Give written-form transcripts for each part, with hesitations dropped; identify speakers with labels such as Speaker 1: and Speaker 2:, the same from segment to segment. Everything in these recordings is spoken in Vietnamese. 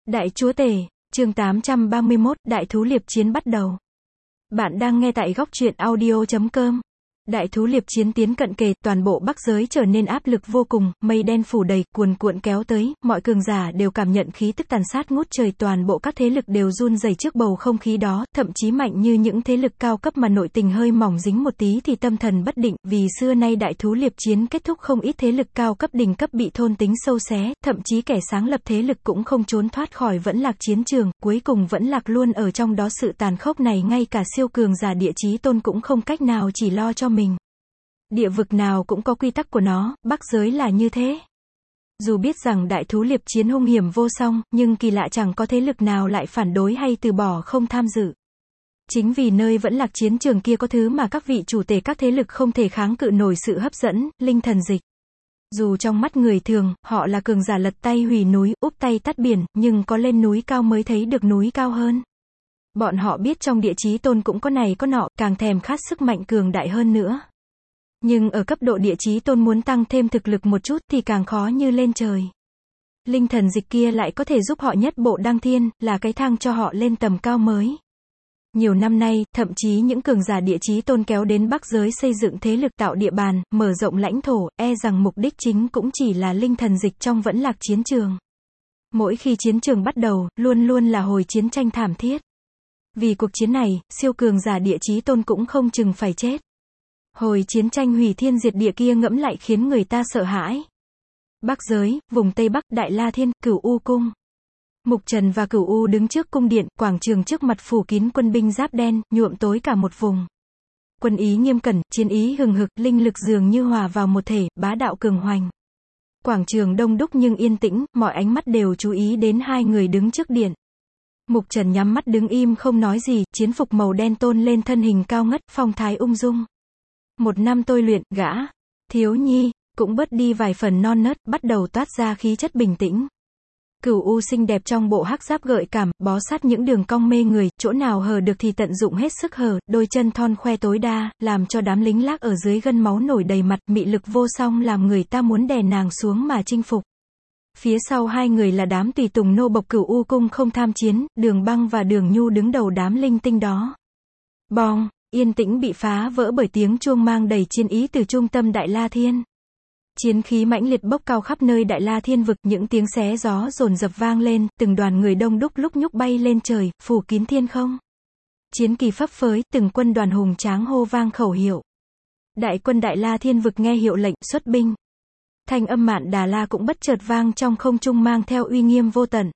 Speaker 1: Đại chúa tể, chương 831, đại thú liệp chiến bắt đầu. Bạn đang nghe tại góc truyện audio.com. Đại thú liệp chiến tiến cận kề, toàn bộ Bắc giới trở nên áp lực vô cùng, mây đen phủ đầy, cuồn cuộn kéo tới, mọi cường giả đều cảm nhận khí tức tàn sát ngút trời, toàn bộ các thế lực đều run rẩy trước bầu không khí đó, thậm chí mạnh như những thế lực cao cấp mà nội tình hơi mỏng dính một tí thì tâm thần bất định, vì xưa nay đại thú liệp chiến kết thúc không ít thế lực cao cấp đỉnh cấp bị thôn tính sâu xé, thậm chí kẻ sáng lập thế lực cũng không trốn thoát khỏi vẫn lạc chiến trường, cuối cùng vẫn lạc luôn ở trong đó. Sự tàn khốc này ngay cả siêu cường giả địa chí tôn cũng không cách nào chỉ lo cho mình. Địa vực nào cũng có quy tắc của nó, Bắc giới là như thế. Dù biết rằng đại thú liệp chiến hung hiểm vô song, nhưng kỳ lạ chẳng có thế lực nào lại phản đối hay từ bỏ không tham dự. Chính vì nơi vẫn lạc chiến trường kia có thứ mà các vị chủ tể các thế lực không thể kháng cự nổi sự hấp dẫn, linh thần dịch. Dù trong mắt người thường, họ là cường giả lật tay hủy núi, úp tay tắt biển, nhưng có lên núi cao mới thấy được núi cao hơn. Bọn họ biết trong địa chí tôn cũng có này có nọ, càng thèm khát sức mạnh cường đại hơn nữa. Nhưng ở cấp độ địa chí tôn muốn tăng thêm thực lực một chút thì càng khó như lên trời. Linh thần dịch kia lại có thể giúp họ nhất bộ đăng thiên, là cái thang cho họ lên tầm cao mới. Nhiều năm nay, thậm chí những cường giả địa chí tôn kéo đến Bắc giới xây dựng thế lực tạo địa bàn, mở rộng lãnh thổ, e rằng mục đích chính cũng chỉ là linh thần dịch trong vẫn lạc chiến trường. Mỗi khi chiến trường bắt đầu, luôn luôn là hồi chiến tranh thảm thiết. Vì cuộc chiến này, siêu cường giả địa chí tôn cũng không chừng phải chết. Hồi chiến tranh hủy thiên diệt địa kia ngẫm lại khiến người ta sợ hãi. Bắc giới, vùng Tây Bắc, Đại La Thiên, Cửu U Cung. Mục Trần và Cửu U đứng trước cung điện, quảng trường trước mặt phủ kín quân binh giáp đen, nhuộm tối cả một vùng. Quân ý nghiêm cẩn, chiến ý hừng hực, linh lực dường như hòa vào một thể, bá đạo cường hoành. Quảng trường đông đúc nhưng yên tĩnh, mọi ánh mắt đều chú ý đến hai người đứng trước điện. Mục Trần nhắm mắt đứng im không nói gì, chiến phục màu đen tôn lên thân hình cao ngất, phong thái ung dung. Một năm tôi luyện, gã thiếu nhi cũng bớt đi vài phần non nớt, bắt đầu toát ra khí chất bình tĩnh. Cửu U xinh đẹp trong bộ hắc giáp gợi cảm, bó sát những đường cong mê người, chỗ nào hở được thì tận dụng hết sức hở, đôi chân thon khoe tối đa, làm cho đám lính lác ở dưới gân máu nổi đầy mặt, mị lực vô song làm người ta muốn đè nàng xuống mà chinh phục. Phía sau hai người là đám tùy tùng nô bộc Cửu U cung không tham chiến, Đường Băng và Đường Nhu đứng đầu đám linh tinh đó. Bong! Yên tĩnh bị phá vỡ bởi tiếng chuông mang đầy chiến ý từ trung tâm Đại La Thiên. Chiến khí mãnh liệt bốc cao khắp nơi Đại La Thiên vực, những tiếng xé gió dồn dập vang lên, từng đoàn người đông đúc lúc nhúc bay lên trời, phủ kín thiên không. Chiến kỳ phấp phới, từng quân đoàn hùng tráng hô vang khẩu hiệu. Đại quân Đại La Thiên vực nghe hiệu lệnh, xuất binh. Thanh âm Mạn Đà La cũng bất chợt vang trong không trung mang theo uy nghiêm vô tận.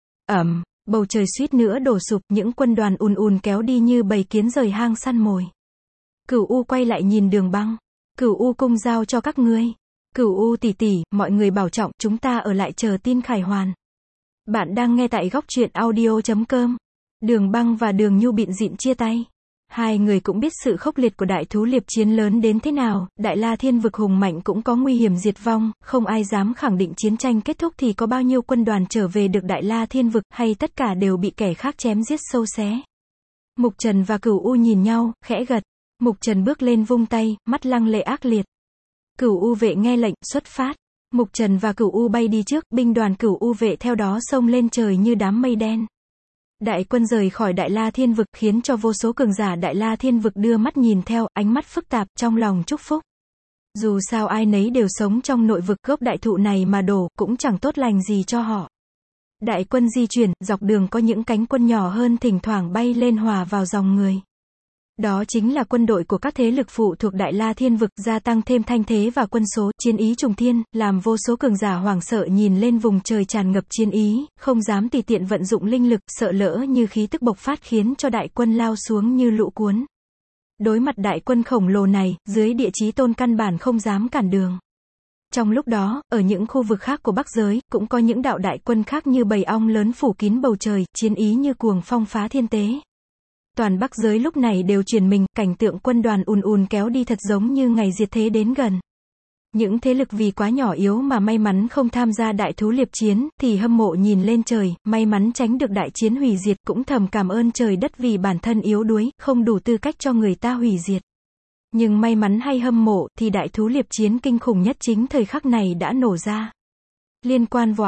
Speaker 1: Bầu trời suýt nữa đổ sụp, những quân đoàn ùn ùn kéo đi như bầy kiến rời hang săn mồi. Cửu U quay lại nhìn Đường Băng. Cửu U cung giao cho các ngươi. Cửu U tỷ tỷ, mọi người bảo trọng, chúng ta ở lại chờ tin khải hoàn. Bạn đang nghe tại góc truyện audio.com. Đường Băng và Đường Nhu bịn dịn chia tay. Hai người cũng biết sự khốc liệt của đại thú liệp chiến lớn đến thế nào, Đại La Thiên vực hùng mạnh cũng có nguy hiểm diệt vong, không ai dám khẳng định chiến tranh kết thúc thì có bao nhiêu quân đoàn trở về được Đại La Thiên vực, hay tất cả đều bị kẻ khác chém giết sâu xé. Mục Trần và Cửu U nhìn nhau, khẽ gật. Mục Trần bước lên vung tay, mắt lăng lệ ác liệt. Cửu U vệ nghe lệnh, xuất phát. Mục Trần và Cửu U bay đi trước, binh đoàn Cửu U vệ theo đó xông lên trời như đám mây đen. Đại quân rời khỏi Đại La Thiên vực khiến cho vô số cường giả Đại La Thiên vực đưa mắt nhìn theo, ánh mắt phức tạp, trong lòng chúc phúc. Dù sao ai nấy đều sống trong nội vực, gốc đại thụ này mà đổ, cũng chẳng tốt lành gì cho họ. Đại quân di chuyển, dọc đường có những cánh quân nhỏ hơn thỉnh thoảng bay lên hòa vào dòng người. Đó chính là quân đội của các thế lực phụ thuộc Đại La Thiên vực, gia tăng thêm thanh thế và quân số, chiến ý trùng thiên, làm vô số cường giả hoảng sợ nhìn lên vùng trời tràn ngập chiến ý, không dám tùy tiện vận dụng linh lực, sợ lỡ như khí tức bộc phát khiến cho đại quân lao xuống như lũ cuốn. Đối mặt đại quân khổng lồ này, dưới địa chí tôn căn bản không dám cản đường. Trong lúc đó, ở những khu vực khác của Bắc giới, cũng có những đạo đại quân khác như bầy ong lớn phủ kín bầu trời, chiến ý như cuồng phong phá thiên tế. Toàn Bắc giới lúc này đều chuyển mình, cảnh tượng quân đoàn ùn ùn kéo đi thật giống như ngày diệt thế đến gần. Những thế lực vì quá nhỏ yếu mà may mắn không tham gia đại thú liệp chiến, thì hâm mộ nhìn lên trời, may mắn tránh được đại chiến hủy diệt, cũng thầm cảm ơn trời đất vì bản thân yếu đuối, không đủ tư cách cho người ta hủy diệt. Nhưng may mắn hay hâm mộ, thì đại thú liệp chiến kinh khủng nhất chính thời khắc này đã nổ ra. Liên quan vãi.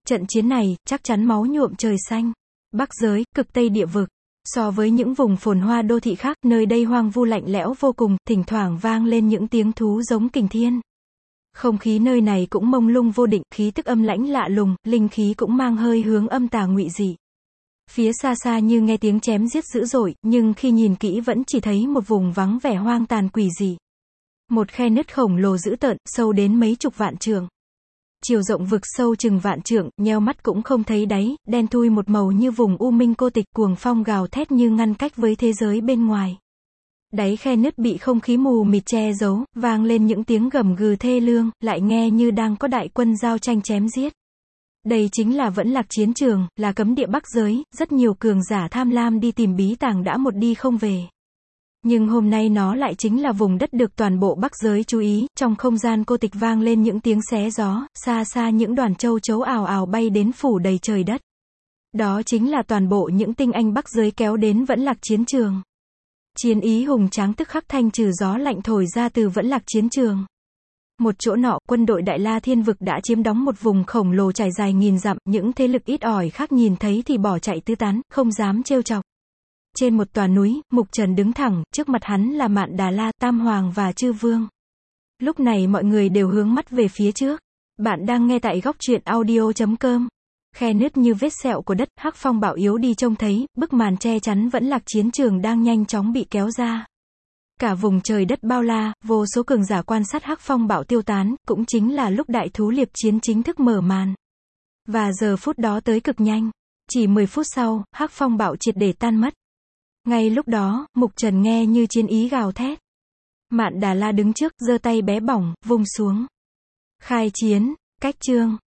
Speaker 1: Trận chiến này, chắc chắn máu nhuộm trời xanh. Bắc giới, cực Tây địa vực. So với những vùng phồn hoa đô thị khác, nơi đây hoang vu lạnh lẽo vô cùng, thỉnh thoảng vang lên những tiếng thú giống kình thiên. Không khí nơi này cũng mông lung vô định, khí tức âm lãnh lạ lùng, linh khí cũng mang hơi hướng âm tà ngụy dị. Phía xa xa như nghe tiếng chém giết dữ dội, nhưng khi nhìn kỹ vẫn chỉ thấy một vùng vắng vẻ hoang tàn quỷ dị. Một khe nứt khổng lồ dữ tợn, sâu đến mấy chục vạn trượng. Chiều rộng vực sâu chừng vạn trượng, nheo mắt cũng không thấy đáy, đen thui một màu như vùng u minh cô tịch, cuồng phong gào thét như ngăn cách với thế giới bên ngoài. Đáy khe nứt bị không khí mù mịt che giấu, vang lên những tiếng gầm gừ thê lương, lại nghe như đang có đại quân giao tranh chém giết. Đây chính là Vẫn Lạc chiến trường, là cấm địa Bắc giới, rất nhiều cường giả tham lam đi tìm bí tàng đã một đi không về. Nhưng hôm nay nó lại chính là vùng đất được toàn bộ Bắc giới chú ý, trong không gian cô tịch vang lên những tiếng xé gió, xa xa những đoàn châu chấu ào ào bay đến phủ đầy trời đất. Đó chính là toàn bộ những tinh anh Bắc giới kéo đến Vẫn Lạc chiến trường. Chiến ý hùng tráng tức khắc thanh trừ gió lạnh thổi ra từ Vẫn Lạc chiến trường. Một chỗ nọ, quân đội Đại La Thiên Vực đã chiếm đóng một vùng khổng lồ trải dài nghìn dặm, những thế lực ít ỏi khác nhìn thấy thì bỏ chạy tứ tán, không dám trêu chọc. Trên một tòa núi, Mục Trần đứng thẳng, trước mặt hắn là Mạn Đà La, Tam Hoàng và Chư Vương. Lúc này mọi người đều hướng mắt về phía trước. Bạn đang nghe tại góc truyện audio.com. Khe nứt như vết sẹo của đất, hắc phong bạo yếu đi trông thấy, bức màn che chắn Vẫn Lạc chiến trường đang nhanh chóng bị kéo ra. Cả vùng trời đất bao la, vô số cường giả quan sát hắc phong bạo tiêu tán, cũng chính là lúc đại thú liệp chiến chính thức mở màn. Và giờ phút đó tới cực nhanh. Chỉ 10 phút sau, hắc phong bạo triệt để tan mất. Ngay lúc đó, Mục Trần nghe như chiến ý gào thét. Mạn Đà La đứng trước, giơ tay bé bỏng, vung xuống. Khai chiến, cách chương.